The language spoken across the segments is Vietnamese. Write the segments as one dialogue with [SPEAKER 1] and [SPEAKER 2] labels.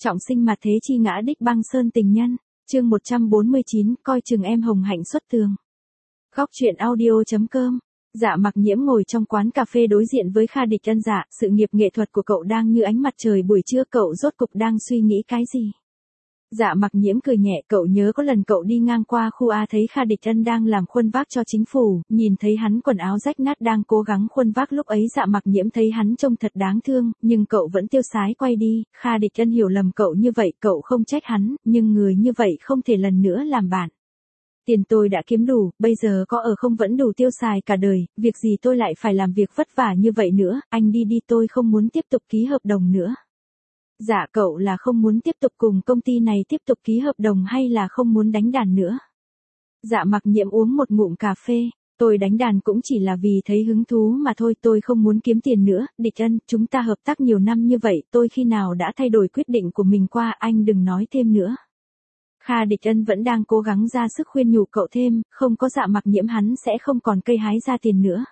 [SPEAKER 1] Trọng sinh mà thế chi ngã đích băng sơn tình nhân, chương 149, coi chừng em hồng hạnh xuất tường. Góc truyện audio.com. Dạ Mặc Nhiễm ngồi trong quán cà phê đối diện với Kha Địch Ân. Dạ, sự nghiệp nghệ thuật của cậu đang như ánh mặt trời buổi trưa, cậu rốt cục đang suy nghĩ cái gì? Dạ Mặc Nhiễm cười nhẹ, cậu nhớ có lần cậu đi ngang qua khu A thấy Kha Địch Ân đang làm khuôn vác cho chính phủ, nhìn thấy hắn quần áo rách nát đang cố gắng khuôn vác, lúc ấy Dạ Mặc Nhiễm thấy hắn trông thật đáng thương, nhưng cậu vẫn tiêu sái quay đi. Kha Địch Ân hiểu lầm cậu như vậy, cậu không trách hắn, nhưng người như vậy không thể lần nữa làm bạn. Tiền tôi đã kiếm đủ, bây giờ có ở không vẫn đủ tiêu xài cả đời, việc gì tôi lại phải làm việc vất vả như vậy nữa, anh đi đi, tôi không muốn tiếp tục ký hợp đồng nữa. Dạ, cậu là không muốn tiếp tục cùng công ty này tiếp tục ký hợp đồng hay là không muốn đánh đàn nữa? Dạ Mặc Nhiễm uống một ngụm cà phê, tôi đánh đàn cũng chỉ là vì thấy hứng thú mà thôi, tôi không muốn kiếm tiền nữa. Địch Ân, chúng ta hợp tác nhiều năm như vậy, tôi khi nào đã thay đổi quyết định của mình qua, anh đừng nói thêm nữa. Kha Địch Ân vẫn đang cố gắng ra sức khuyên nhủ cậu thêm, không có Dạ Mặc Nhiễm hắn sẽ không còn cây hái ra tiền nữa.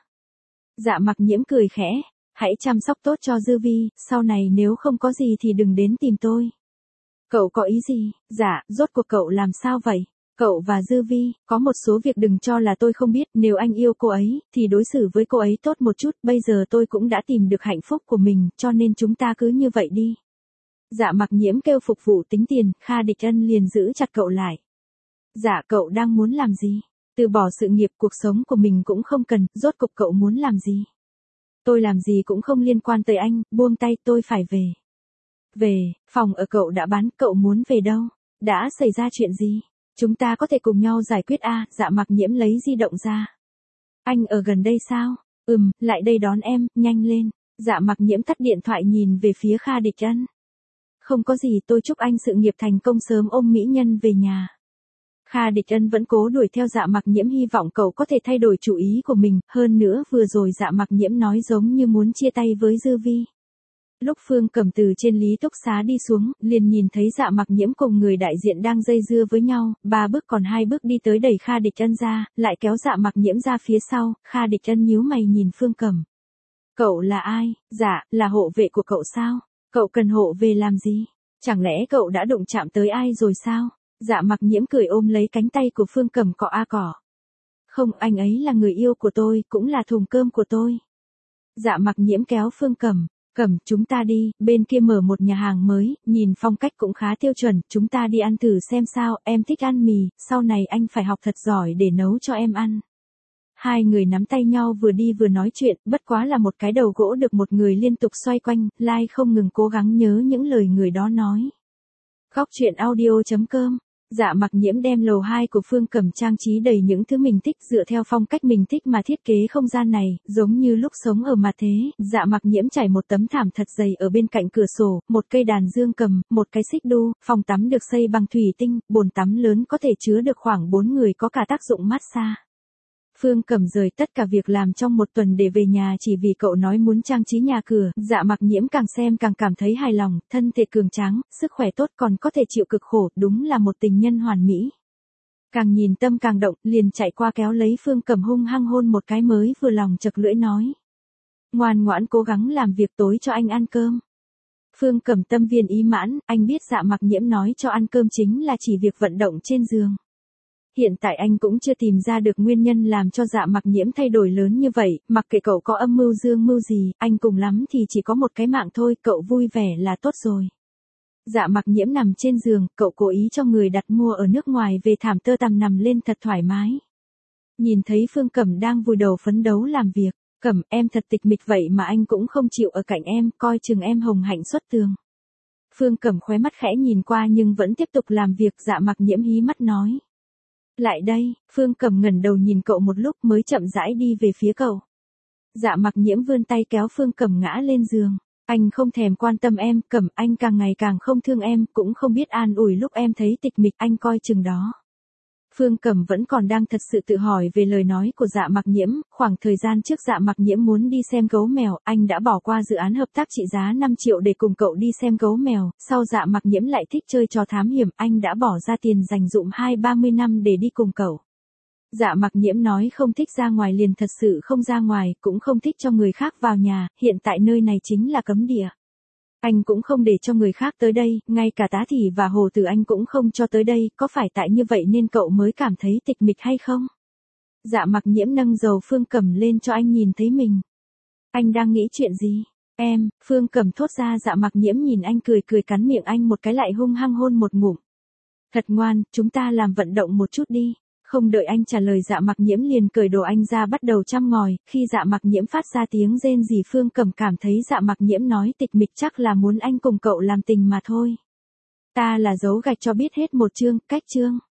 [SPEAKER 1] Dạ Mặc Nhiễm cười khẽ, hãy chăm sóc tốt cho Dư Vi, sau này nếu không có gì thì đừng đến tìm tôi. Cậu có ý gì? Dạ, rốt cuộc cậu làm sao vậy? Cậu và Dư Vi, có một số việc đừng cho là tôi không biết, nếu anh yêu cô ấy, thì đối xử với cô ấy tốt một chút, bây giờ tôi cũng đã tìm được hạnh phúc của mình, cho nên chúng ta cứ như vậy đi. Dạ Mặc Nhiễm kêu phục vụ tính tiền, Kha Địch Ân liền giữ chặt cậu lại. Dạ, cậu đang muốn làm gì? Từ bỏ sự nghiệp, cuộc sống của mình cũng không cần, rốt cục cậu muốn làm gì? Tôi làm gì cũng không liên quan tới anh, buông tay, tôi phải về. Về, phòng ở cậu đã bán, cậu muốn về đâu? Đã xảy ra chuyện gì? Chúng ta có thể cùng nhau giải quyết a. Dạ Mặc Nhiễm lấy di động ra. Anh ở gần đây sao? Lại đây đón em, nhanh lên. Dạ Mặc Nhiễm tắt điện thoại nhìn về phía Kha Địch Ân. Không có gì, tôi chúc anh sự nghiệp thành công sớm, ôm mỹ nhân về nhà. Kha Địch Ân vẫn cố đuổi theo Dạ Mặc Nhiễm, hy vọng cậu có thể thay đổi chủ ý của mình, hơn nữa vừa rồi Dạ Mặc Nhiễm nói giống như muốn chia tay với Dư Vi. Lúc Phương Cẩm từ trên Lý Túc Xá đi xuống, liền nhìn thấy Dạ Mặc Nhiễm cùng người đại diện đang dây dưa với nhau, 3 bước còn 2 bước đi tới đẩy Kha Địch Ân ra, lại kéo Dạ Mặc Nhiễm ra phía sau. Kha Địch Ân nhíu mày nhìn Phương Cẩm. Cậu là ai? Dạ, là hộ vệ của cậu sao? Cậu cần hộ về làm gì? Chẳng lẽ cậu đã đụng chạm tới ai rồi sao? Dạ Mặc Nhiễm cười ôm lấy cánh tay của Phương Cẩm cọ a cỏ. Không, anh ấy là người yêu của tôi, cũng là thùng cơm của tôi. Dạ Mặc Nhiễm kéo Phương Cẩm. Cẩm, chúng ta đi, bên kia mở một nhà hàng mới, nhìn phong cách cũng khá tiêu chuẩn, chúng ta đi ăn thử xem sao, em thích ăn mì, sau này anh phải học thật giỏi để nấu cho em ăn. Hai người nắm tay nhau vừa đi vừa nói chuyện, bất quá là một cái đầu gỗ được một người liên tục xoay quanh, Lai không ngừng cố gắng nhớ những lời người đó nói. Góc truyện audio.com. Dạ Mặc Nhiễm đem lầu 2 của Phương Cẩm trang trí đầy những thứ mình thích, dựa theo phong cách mình thích mà thiết kế không gian này, giống như lúc sống ở mặt thế. Dạ Mặc Nhiễm trải một tấm thảm thật dày ở bên cạnh cửa sổ, một cây đàn dương cầm, một cái xích đu, phòng tắm được xây bằng thủy tinh, bồn tắm lớn có thể chứa được khoảng 4 người, có cả tác dụng massage. Phương Cẩm rời tất cả việc làm trong một tuần để về nhà chỉ vì cậu nói muốn trang trí nhà cửa. Dạ Mặc Nhiễm càng xem càng cảm thấy hài lòng, thân thể cường tráng, sức khỏe tốt, còn có thể chịu cực khổ, đúng là một tình nhân hoàn mỹ. Càng nhìn tâm càng động, liền chạy qua kéo lấy Phương Cẩm hung hăng hôn một cái mới vừa lòng chật lưỡi nói. Ngoan ngoãn cố gắng làm việc, tối cho anh ăn cơm. Phương Cẩm tâm viên ý mãn, anh biết Dạ Mặc Nhiễm nói cho ăn cơm chính là chỉ việc vận động trên giường. Hiện tại anh cũng chưa tìm ra được nguyên nhân làm cho Dạ Mặc Nhiễm thay đổi lớn như vậy, mặc kệ cậu có âm mưu dương mưu gì, anh cùng lắm thì chỉ có một cái mạng thôi, cậu vui vẻ là tốt rồi. Dạ Mặc Nhiễm nằm trên giường, cậu cố ý cho người đặt mua ở nước ngoài về thảm tơ tằm nằm lên thật thoải mái. Nhìn thấy Phương Cẩm đang vùi đầu phấn đấu làm việc, Cẩm, em thật tịch mịch vậy mà anh cũng không chịu ở cạnh em, coi chừng em hồng hạnh xuất tường. Phương Cẩm khóe mắt khẽ nhìn qua nhưng vẫn tiếp tục làm việc. Dạ Mặc Nhiễm hí mắt nói. Lại đây, Phương Cẩm ngẩng đầu nhìn cậu một lúc mới chậm rãi đi về phía cậu. Dạ Mặc Nhiễm vươn tay kéo Phương Cẩm ngã lên giường. Anh không thèm quan tâm em, Cẩm, anh càng ngày càng không thương em, cũng không biết an ủi lúc em thấy tịch mịch, anh coi chừng đó. Phương Cẩm vẫn còn đang thật sự tự hỏi về lời nói của Dạ Mặc Nhiễm, khoảng thời gian trước Dạ Mặc Nhiễm muốn đi xem gấu mèo, anh đã bỏ qua dự án hợp tác trị giá 5 triệu để cùng cậu đi xem gấu mèo, sau Dạ Mặc Nhiễm lại thích chơi trò thám hiểm, anh đã bỏ ra tiền dành dụm 20-30 năm để đi cùng cậu. Dạ Mặc Nhiễm nói không thích ra ngoài liền thật sự không ra ngoài, cũng không thích cho người khác vào nhà, hiện tại nơi này chính là cấm địa. Anh cũng không để cho người khác tới đây, ngay cả Tá Thị và Hồ Tử anh cũng không cho tới đây, có phải tại như vậy nên cậu mới cảm thấy tịch mịch hay không? Dạ Mặc Nhiễm nâng dầu Phương Cẩm lên cho anh nhìn thấy mình. Anh đang nghĩ chuyện gì? Em, Phương Cẩm thốt ra. Dạ Mặc Nhiễm nhìn anh cười cười cắn miệng anh một cái lại hung hăng hôn một ngụm. Thật ngoan, chúng ta làm vận động một chút đi. Không đợi anh trả lời Dạ Mặc Nhiễm liền cởi đồ anh ra bắt đầu chăm ngòi, khi Dạ Mặc Nhiễm phát ra tiếng rên rỉ Phương Cẩm cảm thấy Dạ Mặc Nhiễm nói tịch mịch chắc là muốn anh cùng cậu làm tình mà thôi. Ta là dấu gạch cho biết hết một chương, cách chương.